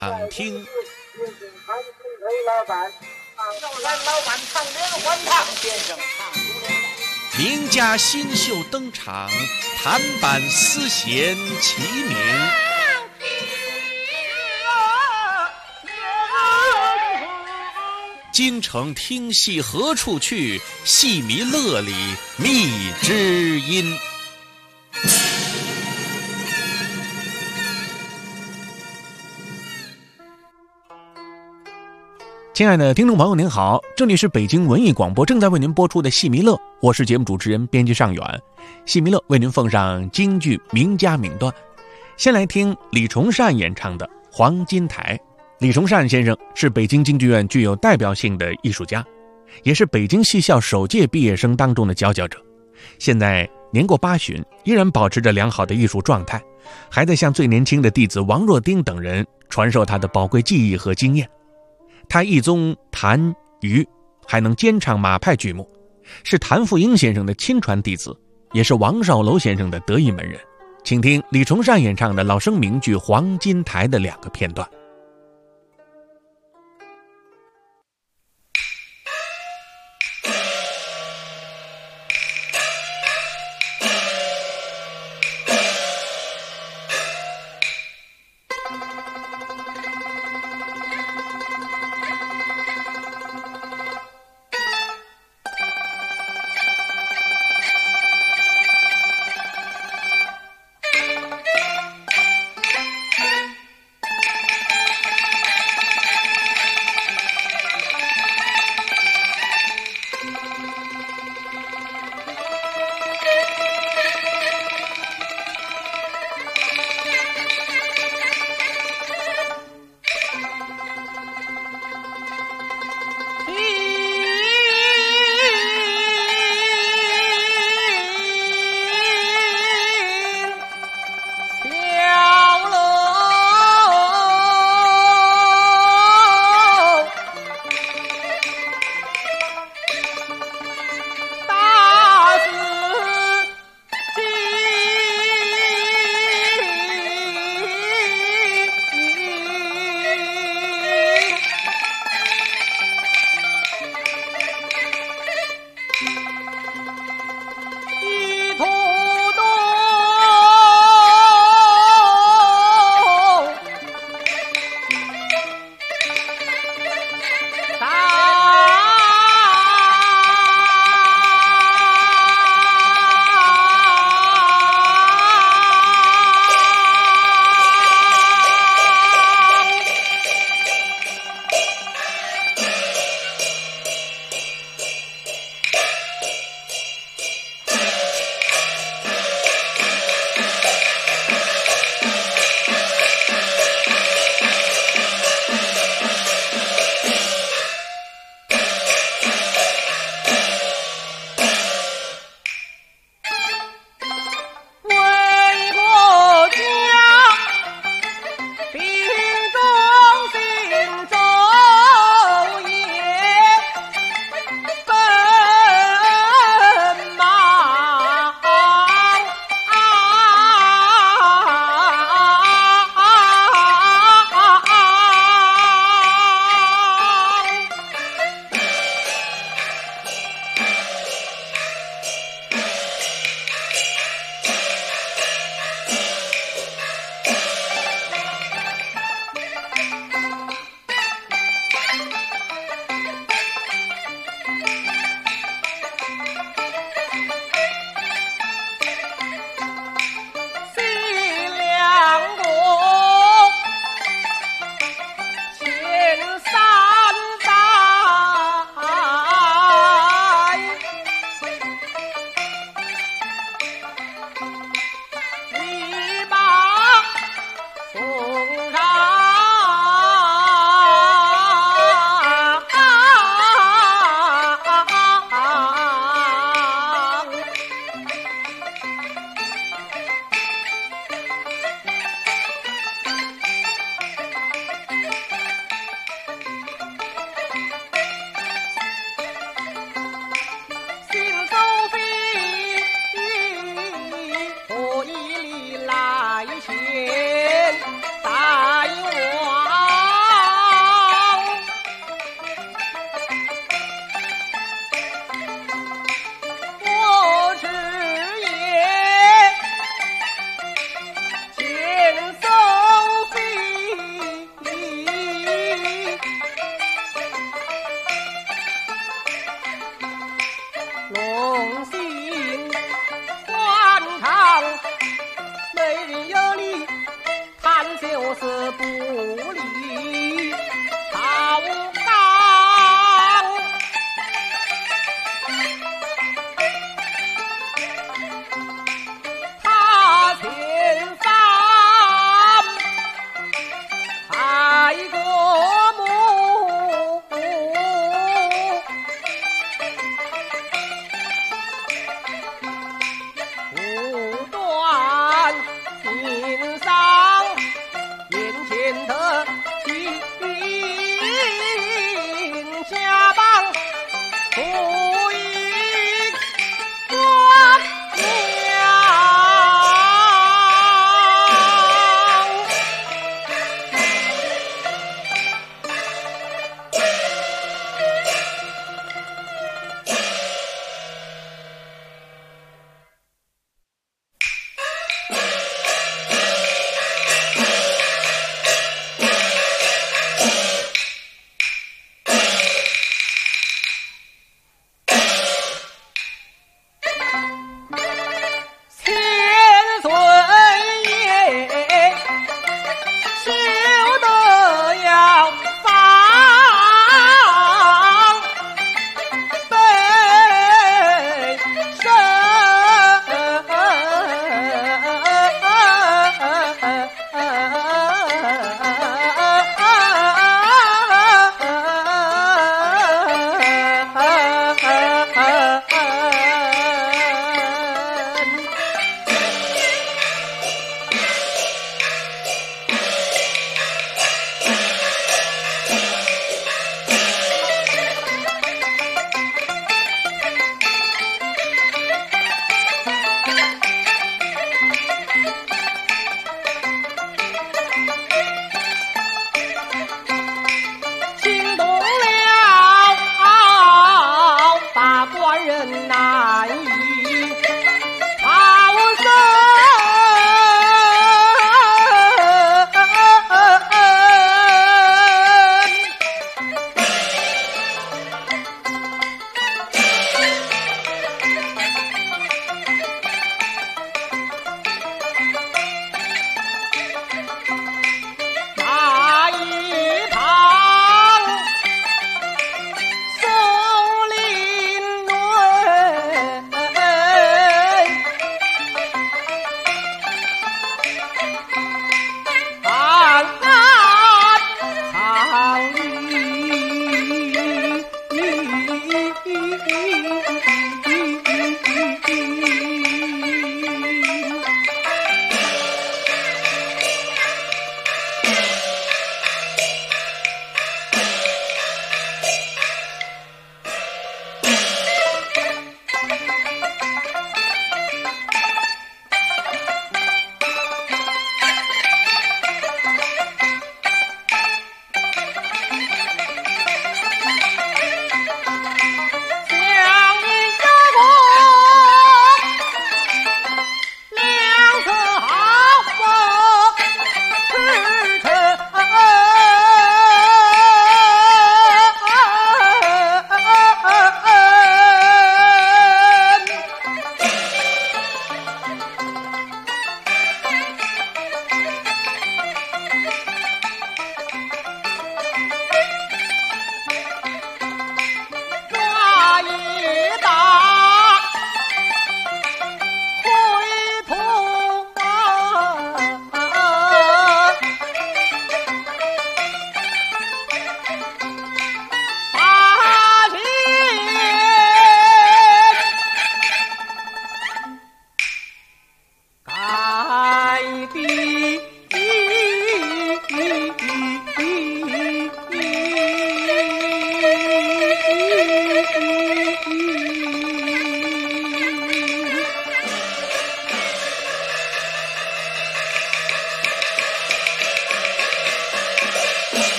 听。 老板，让咱老板唱连环唱，先生唱。 名家新秀登场，弹板丝弦齐鸣。京城听戏何处去？戏迷乐里觅知音。亲爱的听众朋友您好，这里是北京文艺广播正在为您播出的戏迷乐，我是节目主持人编辑尚远。戏迷乐为您奉上京剧名家名段，先来听李崇善演唱的《黄金台》。李崇善先生是北京京剧院具有代表性的艺术家，也是北京戏校首届毕业生当中的佼佼者。现在年过80，依然保持着良好的艺术状态，还在向最年轻的弟子王若丁等人传授他的宝贵技艺和经验。他一宗谭余，还能兼唱马派剧目，是谭富英先生的亲传弟子，也是王绍楼先生的得意门人。请听李崇善演唱的老生名剧《黄金台》的2个片段。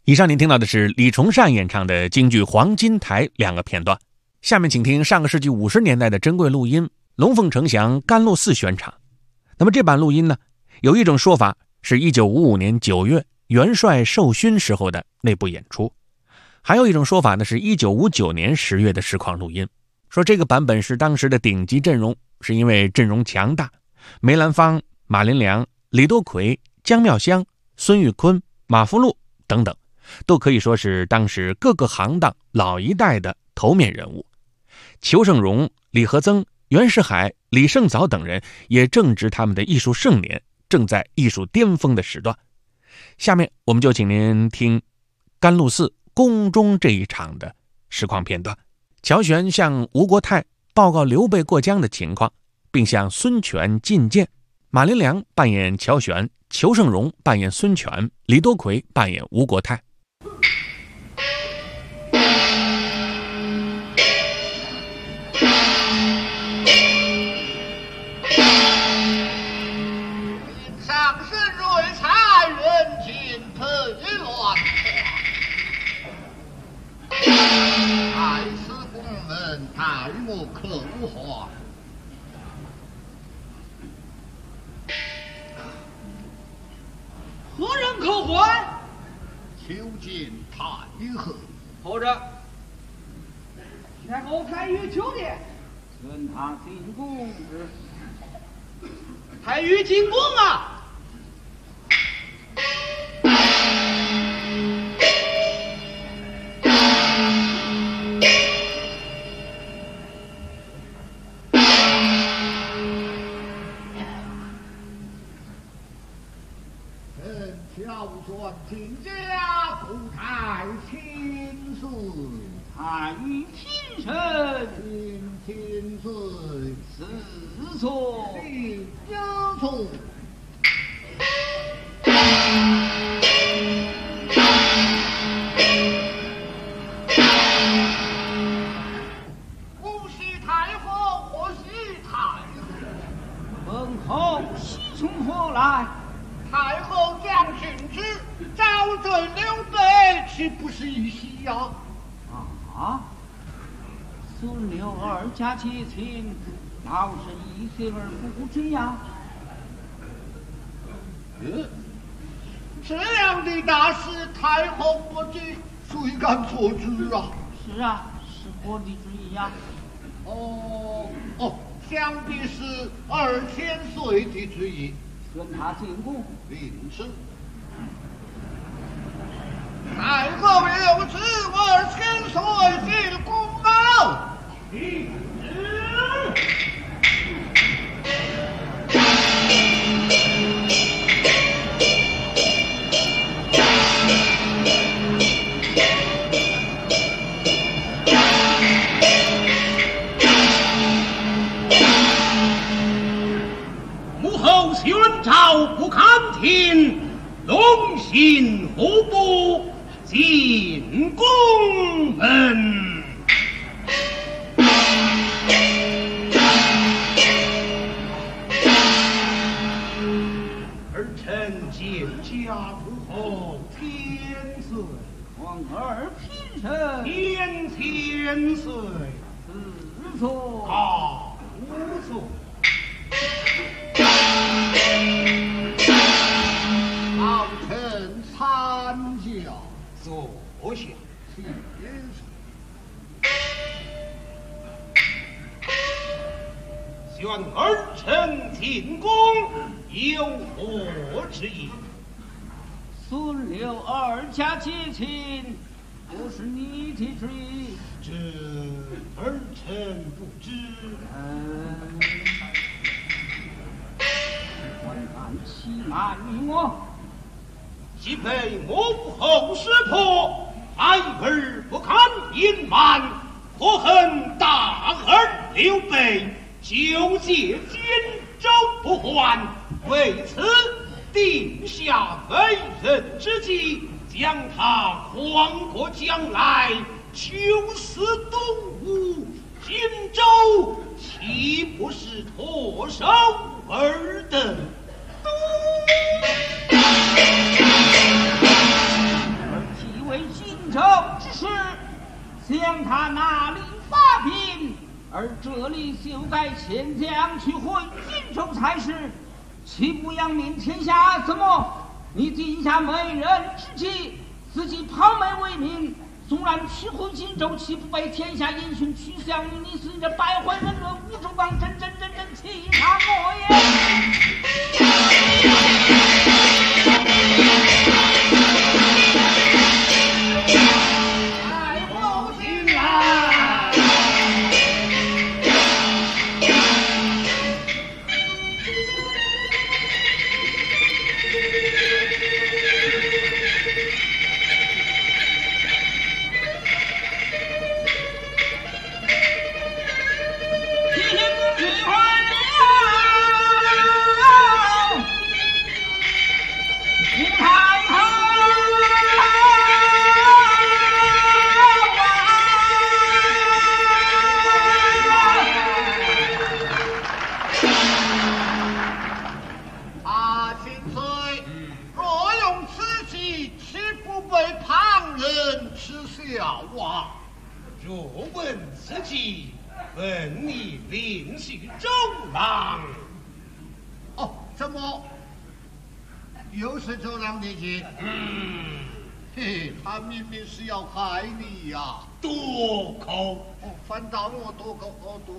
以上您听到的是李崇善演唱的京剧《黄金台》2个片段。下面请听上个世纪50年代的珍贵录音，龙凤呈祥甘露寺选场。那么这版录音呢，有一种说法是1955年9月元帅授勋时候的那部演出，还有一种说法呢是1959年10月的实况录音。说这个版本是当时的顶级阵容，是因为阵容强大，梅兰芳、马连良、李多奎、姜妙香、孙玉坤、马福禄等等，都可以说是当时各个行当老一代的头面人物。裘盛戎、李和曾、袁世海、李胜藻等人也正值他们的艺术盛年，正在艺术巅峰的时段。下面我们就请您听甘露寺宫中这一场的实况片段。乔玄向吴国泰报告刘备过江的情况，并向孙权进谏。马连良扮演乔玄，裘盛戎扮演孙权，李多奎扮演吴国泰。 上是瑞察人情配乱，太师公们太莫可化。 何人可还？ 求见太后。 候着。然后太尉求见。 宣他进宫之。 太尉进宫啊！ 乔玄请家故太亲事， 太尉亲身亲岁四错第九错。吾须太后，或须太后。 本后喜从何来？ 太后将训之，招准刘备，岂不是一喜呀？ 啊！孙刘二家结亲，倒是一心而不知呀。 这样的大事，太后不知，谁敢做主啊？ 是啊，是我的主意呀。 想必是2000岁的主意。 宣他进宫。 领旨。太后有旨，2000岁进宫报。 母后宣召不堪听，龙行虎步进宫门。儿臣见家母后天岁， 皇儿平身天岁， 四错 5岁。 老臣参教， 坐下。宣儿臣进宫，有何之意？ 孙刘二家结亲，不是你的主意。 这儿臣不知。 还敢欺瞒于我？ 既被母后识破，孩儿不堪隐瞒，可恨大儿刘备纠结荆州不还，为此定下为人之计，将他诓过江来，囚死东吴。荆州岂不是唾手而得？ 而替州之事，向他那里发兵，而这里修改迁将去回荆州才是，岂不扬名天下？怎么你定下美人之计，自己抛媚为名？纵然取回荆州，岂不被天下英雄取笑你是这败坏人伦、无中帮，真欺他我也！ 太后进来。 若问此计，本你另许周郎。 哦，怎么又是周郎的计？嘿，他明明是要害你呀！ 多口！ 哦，反倒我多口，哦，多口。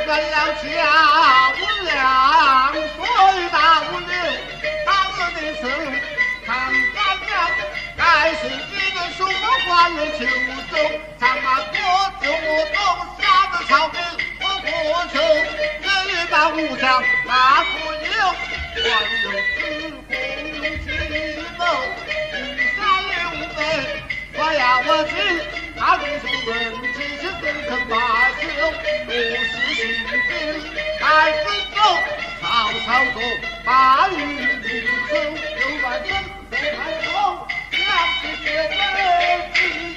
了家无量，水大无流，大恶的是长干了，该是一个书花人秋中，长马国就我东下的草民，我过去日大无疆，那不有还有自古气斗，一山六北，我呀我去，他们是人气是真肯罢休，不是心病，还是走曹操走，把雨淋走，有把人在抬头，两只别为己。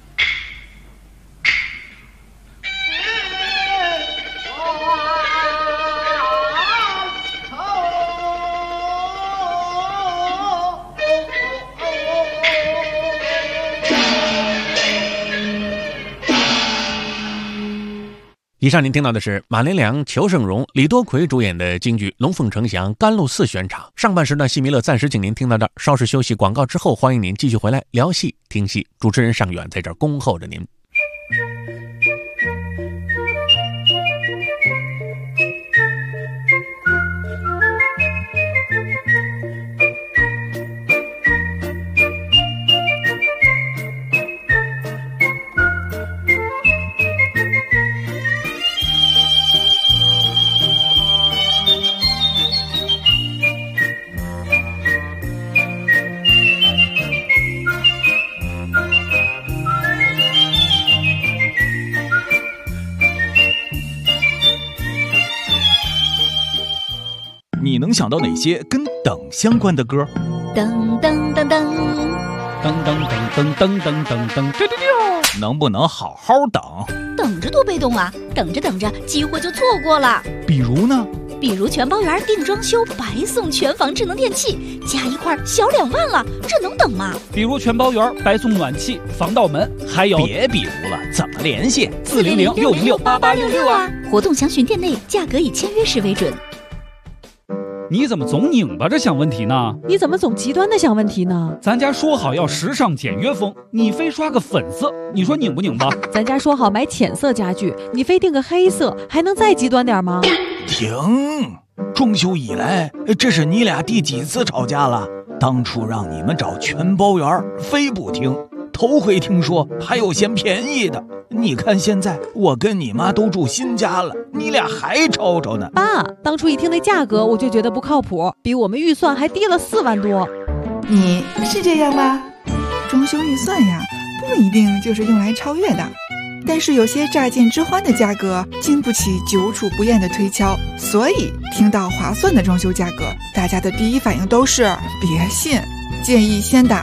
以上您听到的是马连良、裘盛戎、李多奎主演的京剧《龙凤呈祥·甘露寺》选场。上半时段戏迷乐暂时请您听到这儿，稍事休息广告之后，欢迎您继续回来聊戏听戏。主持人尚远在这儿恭候着您。 你能想到哪些跟等相关的歌？ 噔噔噔噔噔噔噔噔噔噔噔噔，能不能好好等？ 等着多被动啊！等着等着，机会就错过了。 比如呢？ 比如全包圆定装修，白送全房智能电器，加一块小2万了，这能等吗？ 比如全包圆白送暖气、防盗门，还有别比如了，怎么联系 ？400-606-8866啊！活动详询店内，价格以签约时为准。 你怎么总拧巴着想问题呢？ 你怎么总极端的想问题呢？ 咱家说好要时尚简约风，你非刷个粉色，你说拧不拧巴？ 咱家说好买浅色家具，你非定个黑色，还能再极端点吗？ 停！装修以来，这是你俩第几次吵架了？当初让你们找全包圆，非不听。头回听说还有嫌便宜的，你看现在我跟你妈都住新家了，你俩还吵吵呢。 爸，当初一听那价格我就觉得不靠谱，比我们预算还低了4万多。 你是这样吗？装修预算呀，不一定就是用来超越的，但是有些乍见之欢的价格经不起久处不厌的推敲，所以听到划算的装修价格，大家的第一反应都是别信。建议先打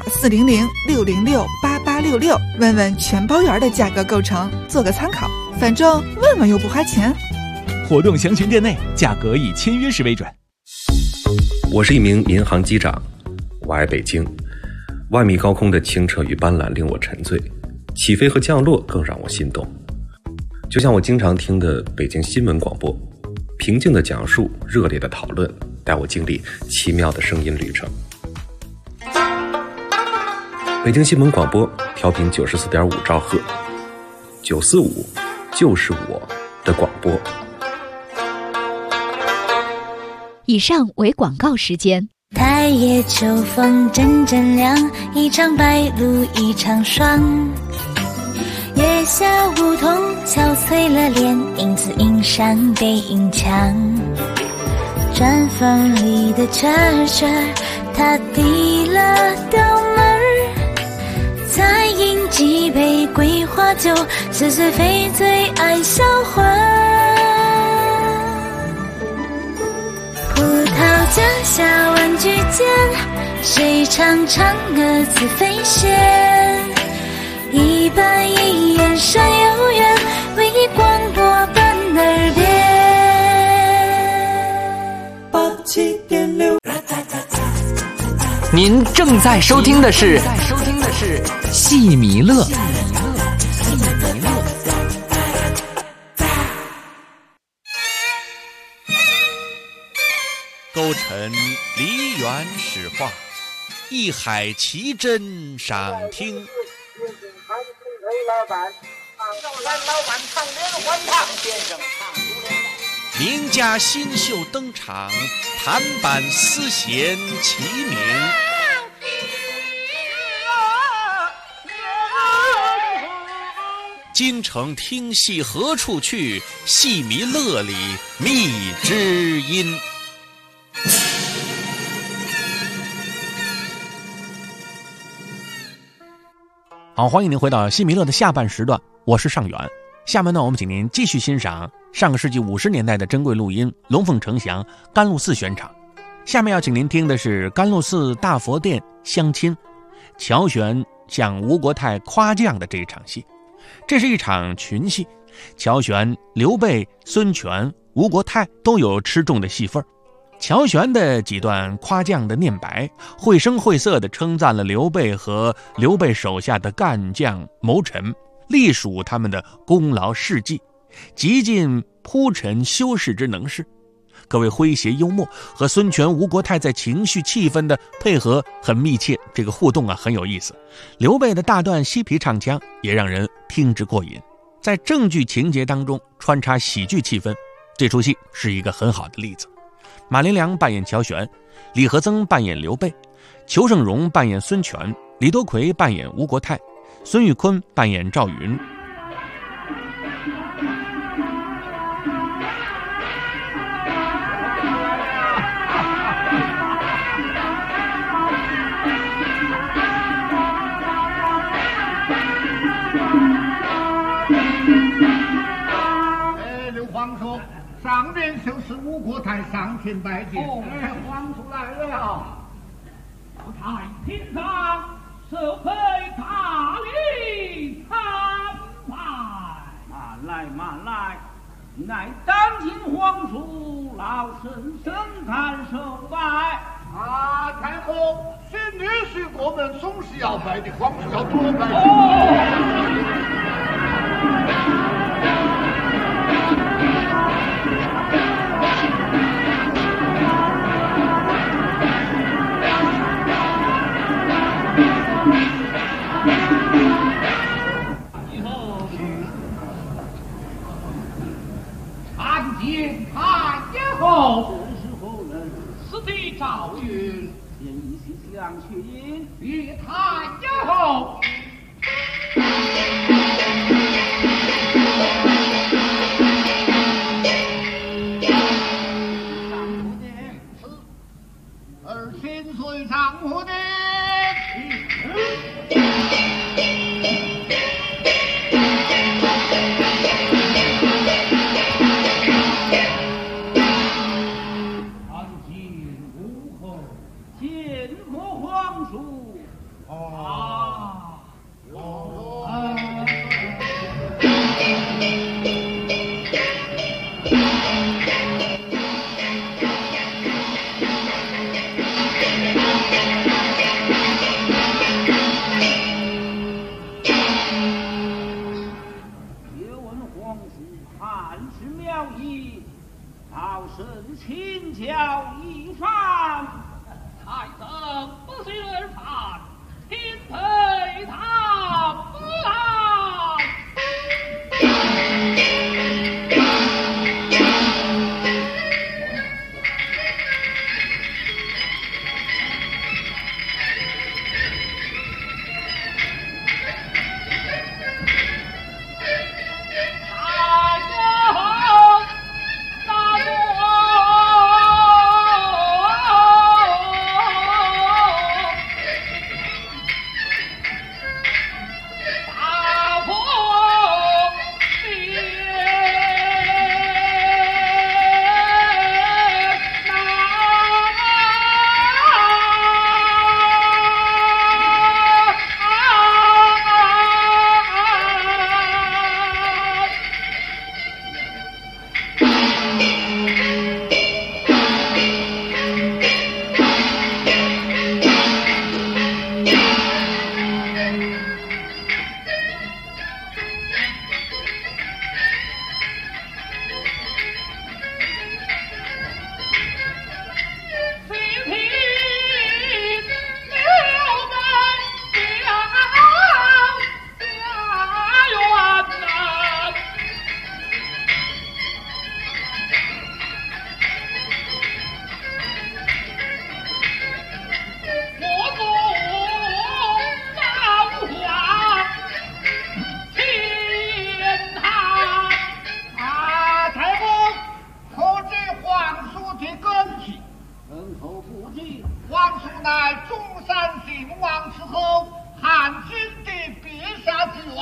400-606-8866，问问全包圆的价格构成，做个参考。反正问问又不花钱。 活动详询店内，价格以签约时为准。 我是一名民航机长，我爱北京。万米高空的清澈与斑斓令我沉醉，起飞和降落更让我心动。就像我经常听的北京新闻广播，平静的讲述，热烈的讨论，带我经历奇妙的声音旅程。北京新闻广播调频94.5兆赫，945就是我的广播。 以上为广告时间。 太夜秋风阵阵凉，一场白露一场霜。月下梧桐憔悴了脸，影子映上背影墙。砖缝里的圈圈，他递了刀门儿。再饮几杯桂花酒，似是非醉爱销魂。葡萄架下玩具间，谁唱嫦娥自飞仙？一板一眼山有缘，为你广播伴耳边。87.6。 您正在收听的是戏迷乐。 勾陈梨园史话，一海奇珍赏听。 老板唱连环唱，先生唱出连环。 名家新秀登场，弹板丝弦齐鸣。京城听戏何处去？戏迷乐里觅知音。好，欢迎您回到戏迷乐的下半时段，我是尚远。下面呢，我们请您继续欣赏上个世纪50年代的珍贵录音《龙凤呈祥》甘露寺选场。下面要请您听的是甘露寺大佛殿相亲，乔玄向吴国太夸将的这一场戏。这是一场群戏，乔玄、刘备、孙权、吴国太都有吃重的戏份。乔玄的几段夸将的念白，绘声绘色地称赞了刘备和刘备手下的干将谋臣，隶属他们的功劳事迹，极尽铺陈修饰之能事，可谓诙谐幽默，和孙权、吴国太在情绪气氛的配合很密切，这个互动很有意思。刘备的大段嬉皮唱腔也让人听之过瘾，在正剧情节当中穿插喜剧气氛，这出戏是一个很好的例子。马连良扮演乔玄，李和曾扮演刘备，裘盛戎扮演孙权，李多奎扮演吴国太，孙玉坤扮演赵云。 刘皇叔，上面就是吴国太上前拜见。 皇叔来了。太平上社会大礼参拜。慢来，乃当今皇叔老身深看受拜。 太后，新女婿我们总是要拜的，皇叔要多拜。 赵云见一席相群，与他以后。上母的，儿亲随上母的。 请教一番，太子不许而犯，钦佩他不来。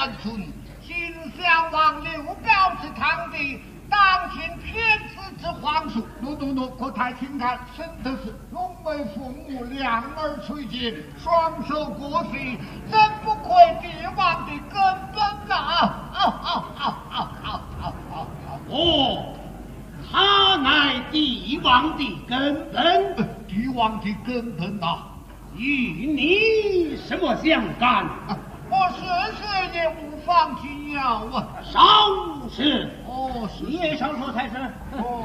万春，今襄王刘表之堂弟，当今天子之皇叔。诺，国太卿看，真的是龙眉凤目，两耳垂肩，双手过膝，真不愧帝王的根本呐！ 哦，他乃帝王的根本， 帝王的根本呐！ 与你什么相干？ 我学也无妨紧要啊。 少是。 哦，是你也少说才是。 哦。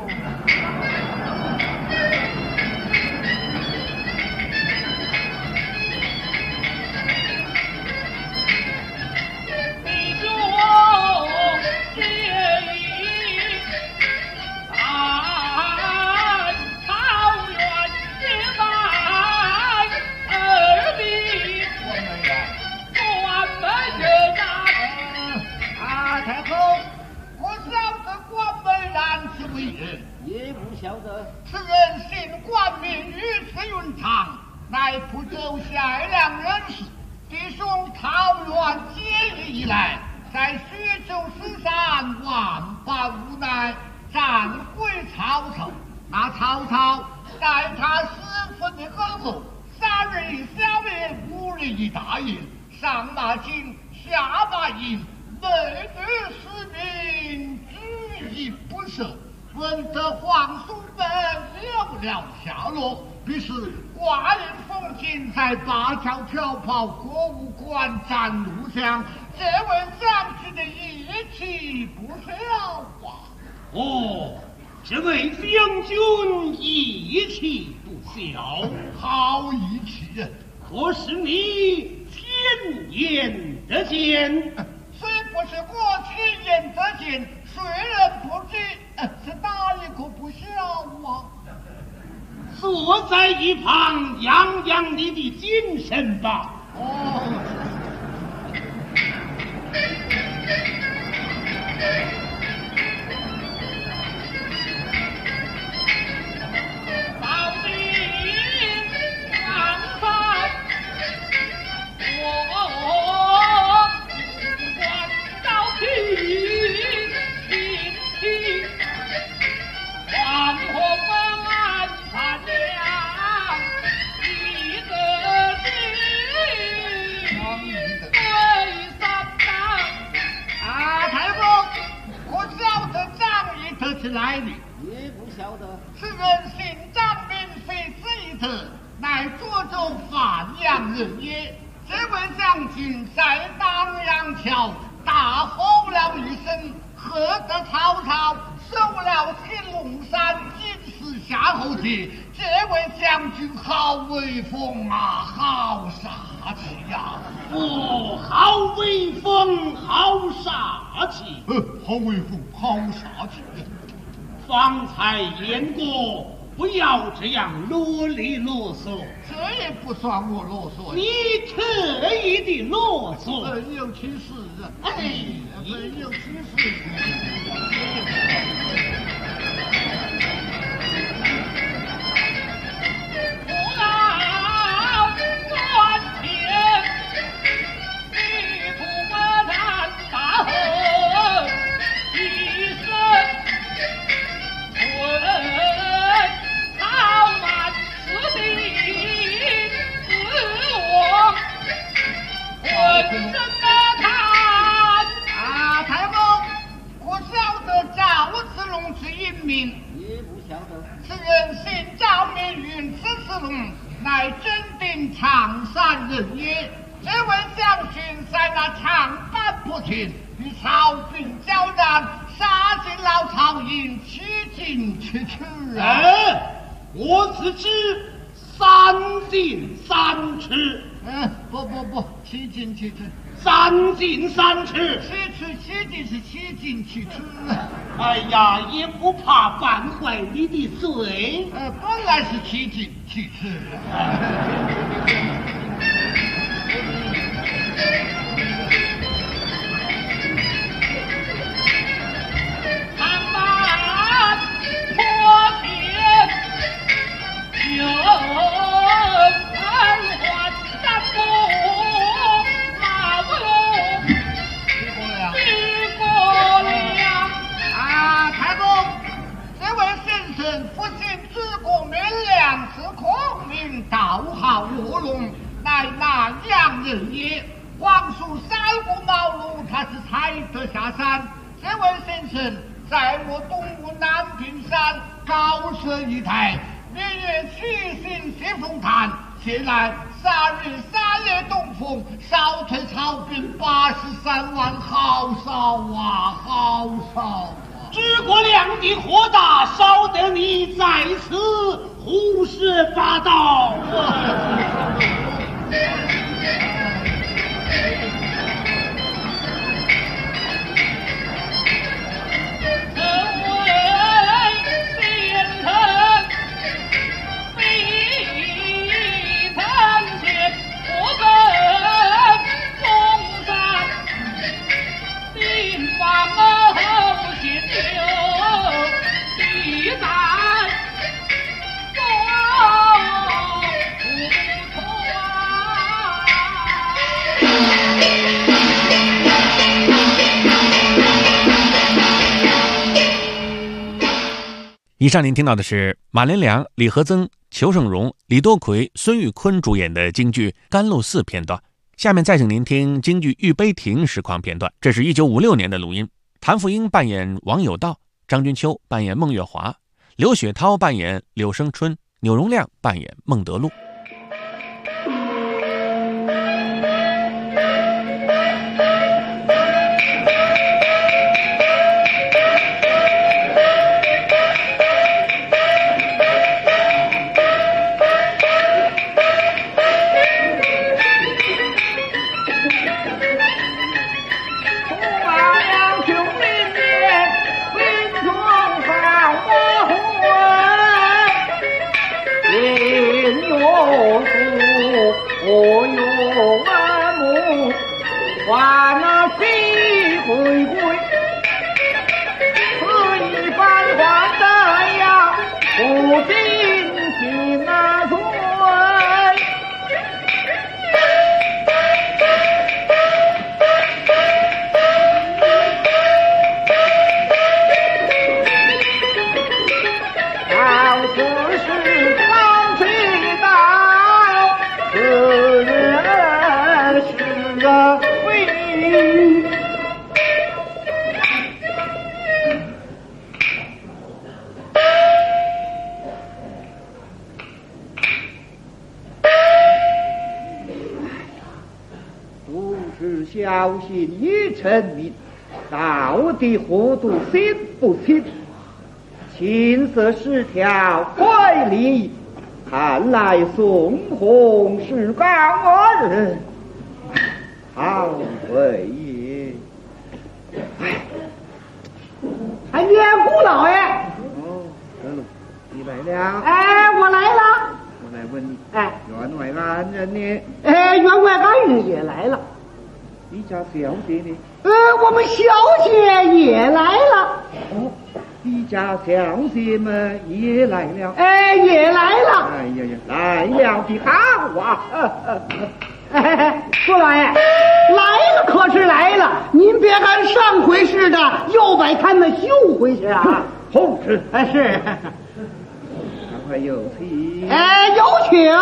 也不晓得， 此人姓冠名，与此云长，乃蒲州夏梁人士。弟兄桃园结义以来，在徐州石山万般无奈，战归曹操。那曹操待他十分的恩厚，3日一小宴，5日一大宴，上马金，下马银，美女市民举一不赦。闻得皇叔们有了下落，必是挂印封金，在灞桥飘跑，国务馆战路上，这位将军的义气不小啊！ 哦，这位将军义气不小， 好义气啊！ 可是你前言得见？ 虽不是我前言得见，谁人不知？是哪一个不小啊？ 坐在一旁养养你的精神吧。 哦。来历也不晓得， 此人姓张，名非此一子，乃涿州范阳人也。这位将军在当阳桥大吼了一声，喝得曹操收了青龙山，金石夏侯桀。这位将军好威风啊，好杀气呀！ 哦，好威风，好杀气。 好威风，好杀气。 方才言过，不要这样啰里啰嗦。 这也不算我啰嗦， 你特意的啰嗦。 本有其事啊！ 哎， 本有其事。 也不晓得， 此人姓赵，名云，此次龙，乃真定常山人也。这位将军在那长坂坡前与曹兵交战，杀进了曹营，七进七出啊！ 我只知3进3出。 不，七进七出。 3进3出， 七进是七进七出。 哎呀，也不怕犯坏你的罪。 本来是七进七出。 卧龙，乃南阳人也。皇叔三顾茅庐，他是才得下山。这位先生在我东吴南屏山高设一台，明月七星接风潭。现来3日3夜东风，少退曹兵83万，好少啊，好少啊！ 治国两地火大，少得你在此胡说八道。 以上您听到的是马连良、李和曾、裘盛戎、李多奎、孙玉坤主演的京剧《甘露寺》片段。下面再请您听京剧《玉杯亭》实况片段，这是1956年的录音。谭富英扮演王有道，张君秋扮演孟月华，刘雪涛扮演柳生春，钮荣亮扮演孟德禄。 还那西回归，此一番还得呀，不尽心那罪。到此时方知道，此人是个小心已成名，到底糊涂信不信？琴瑟10条怪力，看来宋红是个恶人，好为也。哎，年姑老爷。哦，得了，你来了。哎，我来了。我来问你，哎，员外安人呢？哎，员外安人也来了。你家小姐呢？我们小姐也来了。哦，你家小姐们也来了。哎，也来了。哎呀呀，来了的好啊！苏老爷，来了可是来了，您别看上回似的又把他们休回去啊！后是，哎是。赶快有请。哎，有请。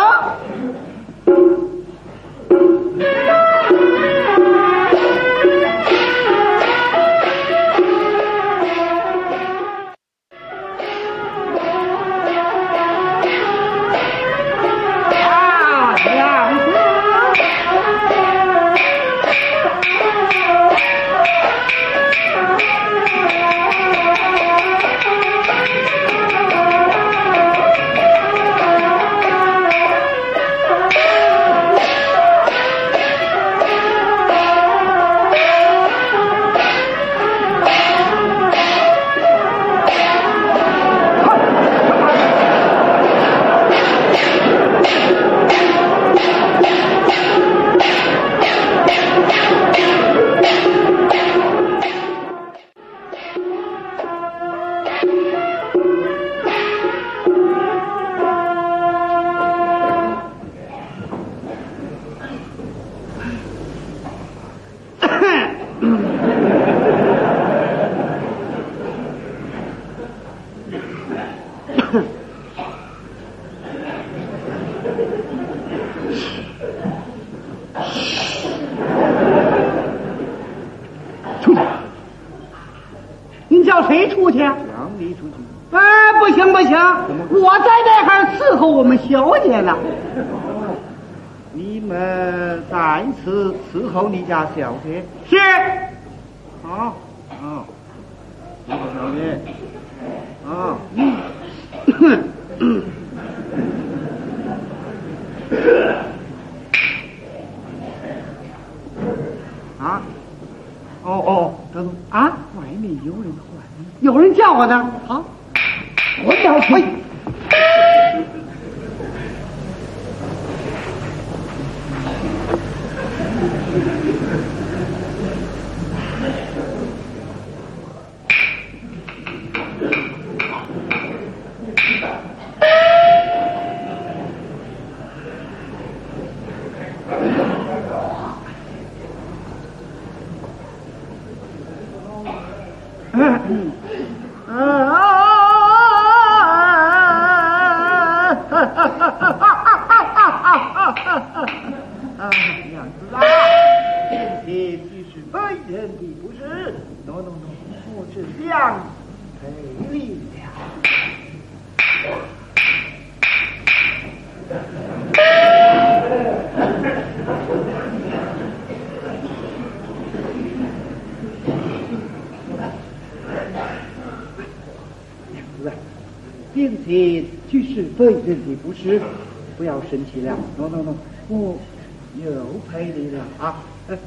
叫谁出去？ 让你出去。 哎，不行不行，我在那儿伺候我们小姐呢。 你们再次伺候你家小姐。 是。 好，伺候小姐。这都啊， 外面有人唤你， 有人叫我呢。好，我叫去。 娘子啊，今天既是非人的不是，我这样赔你了。今天既是非人的不是，不要生气了。我又赔你了啊！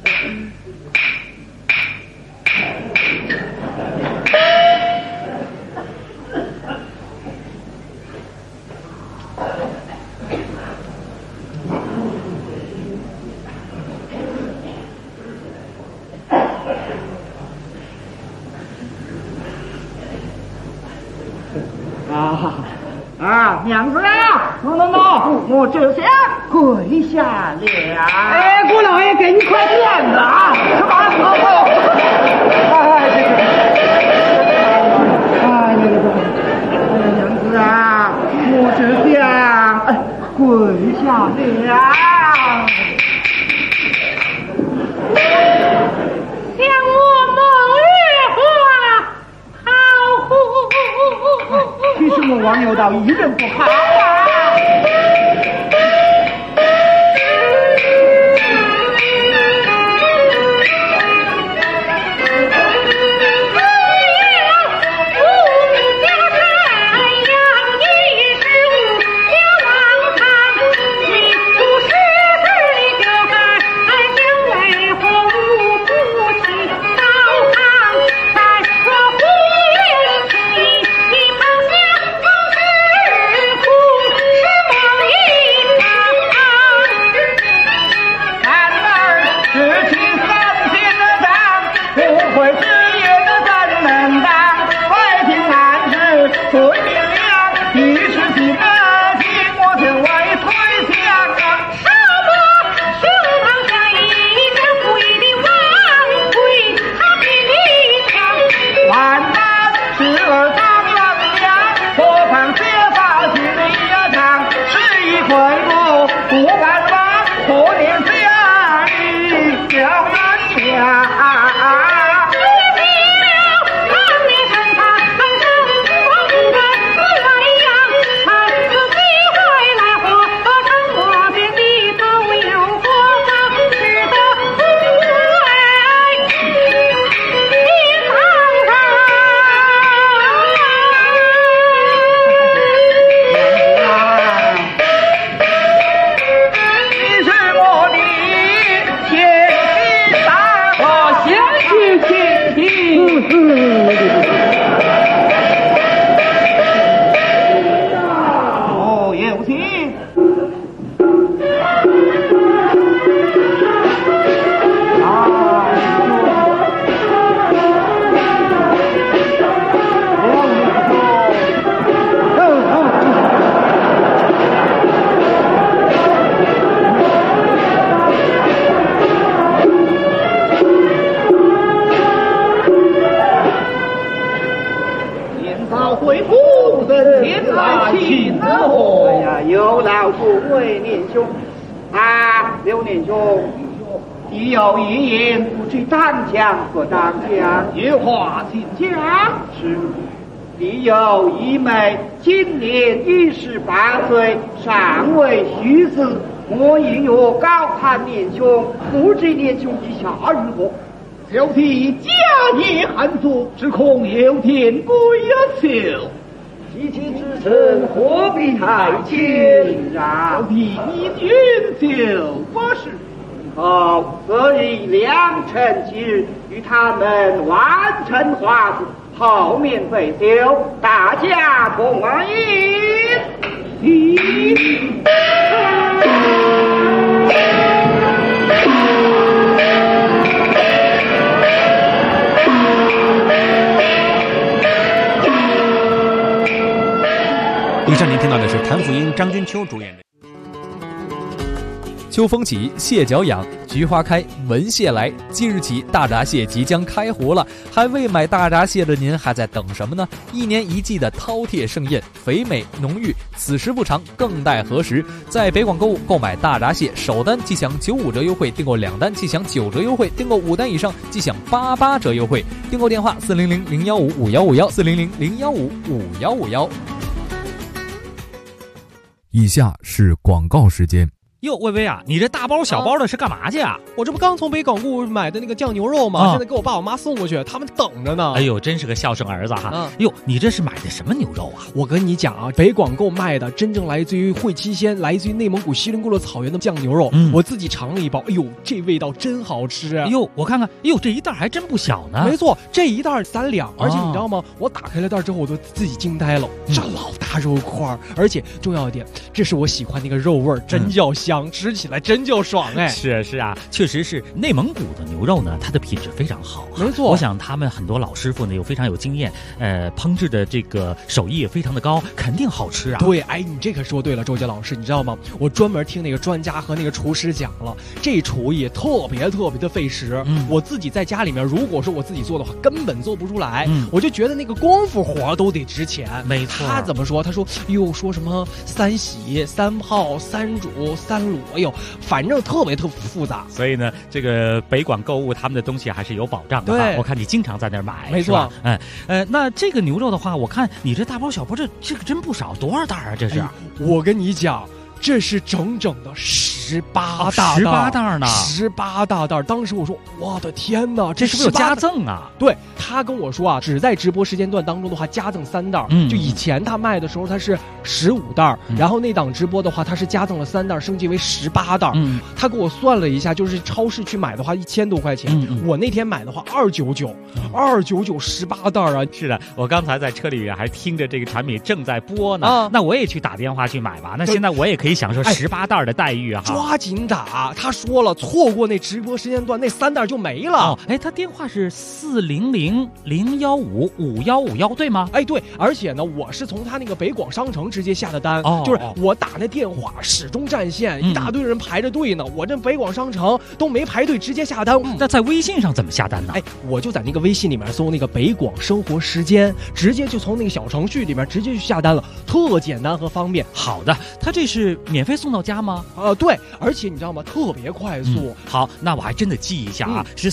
娘子啊，我这下跪下了。 哎，姑老爷，给你块面子啊！什么？ 娘子啊，我这下跪下了。 像我梦月花，好其实我王有道一人不好啊。 必有一言，不知当讲何当讲？ 有话请讲。 是，必有一妹，今年28岁，尚未须子。我亦若高攀年兄，不知年兄意下如何？ 小弟家业寒足，只恐有天归咎。 及其之臣，何必太谦让？ 小弟一劝就不是。 好，择日良辰吉日，与他们完成花子，后面备酒，大家同饮。 以上您听到的是谭富英、张君秋主演的。 秋风起，蟹脚痒，菊花开，闻蟹来。即日起，大闸蟹即将开湖了，还未买大闸蟹的您还在等什么呢？一年一季的饕餮盛宴，肥美浓郁，此时不长，更待何时？在北广购物购买大闸蟹，首单即享95折优惠，订购2单即享9折优惠，订购5单以上即享88折优惠。订购电话400-015-5151，400-015-5151。 以下是广告时间。 哟，薇薇啊，你这大包小包的是干嘛去啊？ 我这不刚从北广购买的那个酱牛肉吗？现在给我爸我妈送过去，他们等着呢。 哎呦，真是个孝顺儿子哈！哟，你这是买的什么牛肉啊？ 我跟你讲啊，北广购卖的真正来自于会期县，来自于内蒙古锡林郭勒草原的酱牛肉，我自己尝了一包，哎呦，这味道真好吃！ 哎呦，我看看，哎呦，这一袋还真不小呢。 没错，这一袋3两，而且你知道吗？我打开了袋之后，我都自己惊呆了，这老大肉块，而且重要一点，这是我喜欢那个肉味，真叫香，吃起来真叫爽哎！ 是啊，确实是内蒙古的牛肉呢，它的品质非常好。 没错， 我想他们很多老师傅呢又非常有经验，烹制的这个手艺也非常的高，肯定好吃啊。 对，哎，你这可说对了，周杰老师，你知道吗？我专门听那个专家和那个厨师讲了，这厨艺特别的费时。我自己在家里面，如果说我自己做的话，根本做不出来。我就觉得那个功夫活都得值钱。 没错。 他怎么说？他说哟，说什么3洗、3泡、3煮、3卤，哎呦。反正特别复杂， 所以呢，这个北广购物他们的东西还是有保障的。 对， 我看你经常在那儿买， 没错。 那这个牛肉的话，我看你这大包小包，这个真不少，多少袋啊？这是？ 我跟你讲，这是整整的18大袋 ，18袋呢 ，18大袋。当时我说，我的天哪， 这是不是有加赠啊？ 对，他跟我说啊，只在直播时间段当中的话，加赠3袋。就以前他卖的时候，他是15袋，然后那档直播的话，他是加赠了3袋，升级为18袋。他给我算了一下，就是超市去买的话1000多块钱，我那天买的话299，29918袋啊！ 是的，我刚才在车里面还听着这个产品正在播呢，那我也去打电话去买吧。那现在我也可以享受18袋的待遇啊！ 抓紧打！他说了，错过那直播时间段，那3袋就没了。 他电话是400-015-5151，对吗？ 对，而且呢，我是从他那个北广商城直接下的单，就是我打那电话始终占线，一大堆人排着队呢。我这北广商城都没排队，直接下单。 那在微信上怎么下单呢？ 我就在那个微信里面搜那个北广生活时间，直接就从那个小程序里面直接去下单了，特简单和方便。 好的，他这是免费送到家吗？ 对，而且你知道吗？特别快速。 好，那我还真的记一下啊，是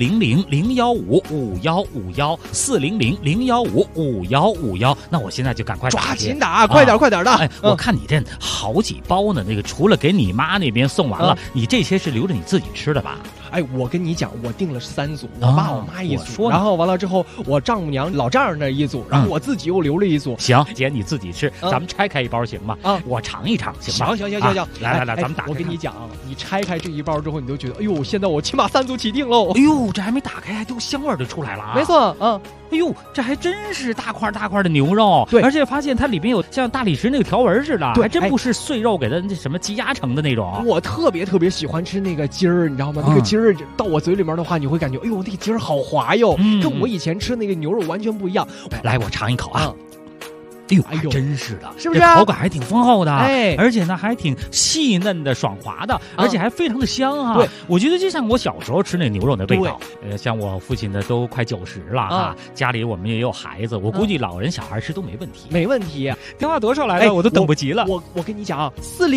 400-015-5151，400-015-5151。那我现在就赶快抓紧打，快点的！ 我看你这好几包呢，那个除了给你妈那边送完了，你这些是留着你自己吃的吧？ 我跟你讲，我订了3组，我爸我妈1组，然后完了之后，我丈母娘老丈人那1组，然后我自己又留了1组。 行，姐你自己吃，咱们拆开一包行吗？我尝一尝行吗？ 行， 来，咱们打开。 我跟你讲，你拆开这一包之后，你就觉得，哎呦，现在我起码3组起订喽。 哎呦，这还没打开，还都香味就出来了啊！ 没错， 哎呦，这还真是大块的牛肉， 对， 而且发现它里边有像大理石那个条纹似的， 对， 还真不是碎肉给它那什么积压成的那种。 我特别喜欢吃那个筋儿，你知道吗？那个筋儿到我嘴里面的话，你会感觉，哎呦，那个筋儿好滑哟，跟我以前吃那个牛肉完全不一样。 来，我尝一口啊。 哎呦，真是的， 是不是？ 这口感还挺丰厚的， 哎， 而且呢还挺细嫩的、爽滑的，而且还非常的香啊。 对， 我觉得就像我小时候吃那牛肉的味道。像我父亲的都快90了啊，家里我们也有孩子，我估计老人小孩吃都没问题。 没问题。 电话多少来着？我都等不及了。 我跟你讲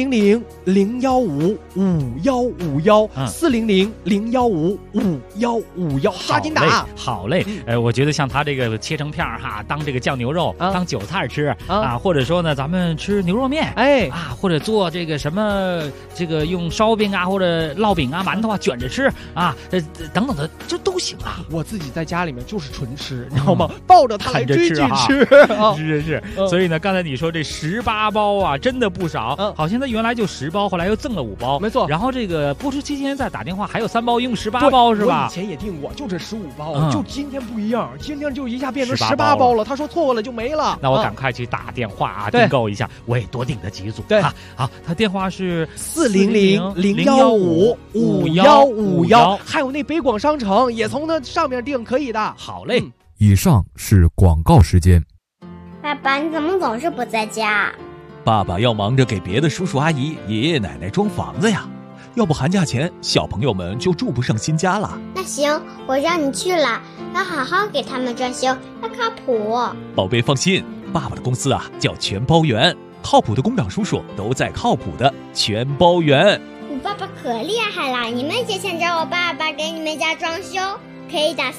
，400-015-5151，400-015-5151，抓紧打。 好嘞，我觉得像他这个切成片哈，当这个酱牛肉，当韭菜吃啊，或者说呢，咱们吃牛肉面，或者做这个什么，这个用烧饼啊，或者烙饼啊、馒头啊卷着吃啊，等等的，这都行啊。 我自己在家里面就是纯吃，你知道吗？抱着它来追剧吃， 是。所以呢，刚才你说这18包啊，真的不少。好像它原来就10包，后来又赠了5包， 没错。 然后这个播出期间再打电话，还有3包，一共18包是吧？ 我以前也订过，就这15包，就今天不一样，今天就一下变成18包了。他说错了就没了。 那我赶快去打电话啊，订购一下，我也多订了几组。 对， 好，他电话是 400-015-5151，还有那北广商城也从那上面订，可以的。 好嘞。 以上是广告时间。 爸爸，你怎么总是不在家？ 爸爸要忙着给别的叔叔阿姨、爷爷奶奶装房子呀，要不寒假前小朋友们就住不上新家了。 那行，我让你去了，要好好给他们装修，要靠谱。 宝贝放心，爸爸的公司啊叫全包园，靠谱的工长叔叔都在靠谱的全包园。 你爸爸可厉害了，你们也想找我爸爸给你们家装修，可以打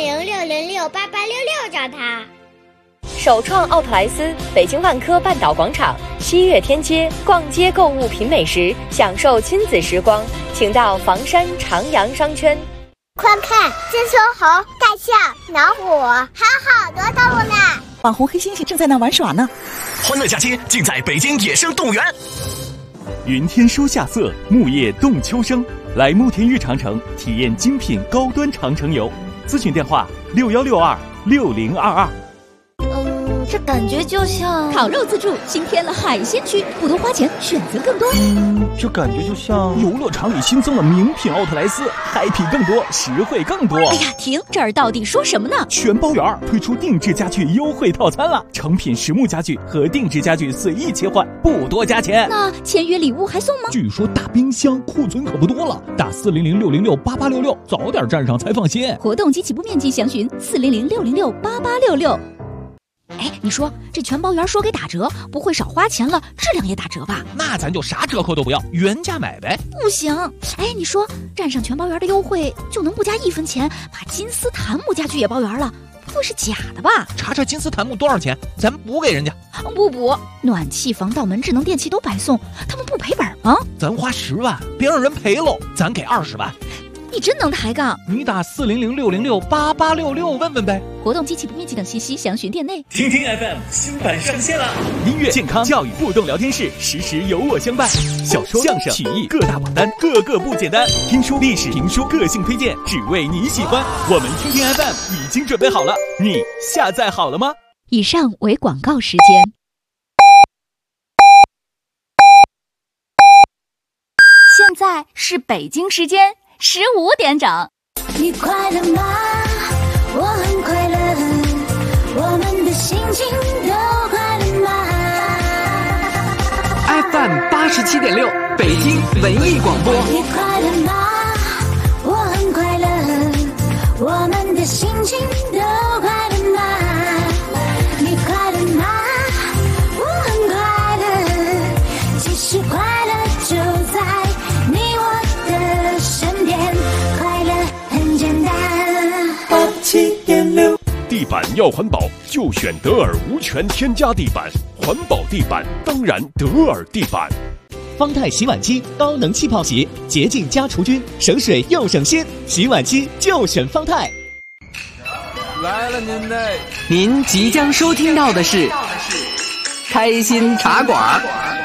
400-606-8866找他。 首创奥特莱斯，北京万科半岛广场西岳天街，逛街购物品美食，享受亲子时光，请到房山长阳商圈。 快看，这猕猴、大象、老虎，还有好多动物呢。 网红黑猩猩正在那玩耍呢。 欢乐假期尽在北京野生动物园。 云天收夏色，木叶动秋声。来慕田峪长城体验精品高端长城游，咨询电话61626022。 这感觉就像烤肉自助新添了海鲜区，不多花钱，选择更多。 这感觉就像游乐场里新增了名品奥特莱斯，happy更多，实惠更多。 哎呀，停！这儿到底说什么呢？ 全包园推出定制家具优惠套餐了，成品实木家具和定制家具随意切换，不多加钱。 那签约礼物还送吗？ 据说大冰箱库存可不多了，打400-606-8866，早点站上才放心。 活动及起步面积详询400-606-8866。哎，你说这全包园说给打折，不会少花钱了，质量也打折吧？ 那咱就啥折扣都不要，原价买呗。 不行，哎，你说站上全包园的优惠，就能不加1分钱把金丝檀木家具也包圆了？不会是假的吧？ 查查金丝檀木多少钱，咱补给人家。 不补，暖气、防盗门、智能电器都白送，他们不赔本吗？ 咱花10万，别让人赔喽，咱给20万。 你真能抬杠！ 你打400-606-8866问问呗。 活动及起步面积等信息详询店内。 听听 FM 新版上线了， 音乐、健康、教育互动聊天室，时时有我相伴。小说、相声、曲艺各大榜单，个个不简单。听书、历史、评书个性推荐，只为你喜欢。我们听听 FM 已经准备好了，你下载好了吗？ 以上为广告时间。 现在是北京时间15点整。 你快乐吗？我很快乐，我们的心情都快乐吗 ？FM 87.6，北京文艺广播。 你快乐吗？我很快乐，我们的心情都快乐吗？你快乐吗？我很快乐，其实快乐就在你我的身边，快乐很简单。 87.6，地板要环保就选德尔无醛添加地板，环保地板当然德尔地板。 方太洗碗机高能气泡洗，洁净加除菌，省水又省心，洗碗机就选方太。 来了您即将收听到的是开心茶馆。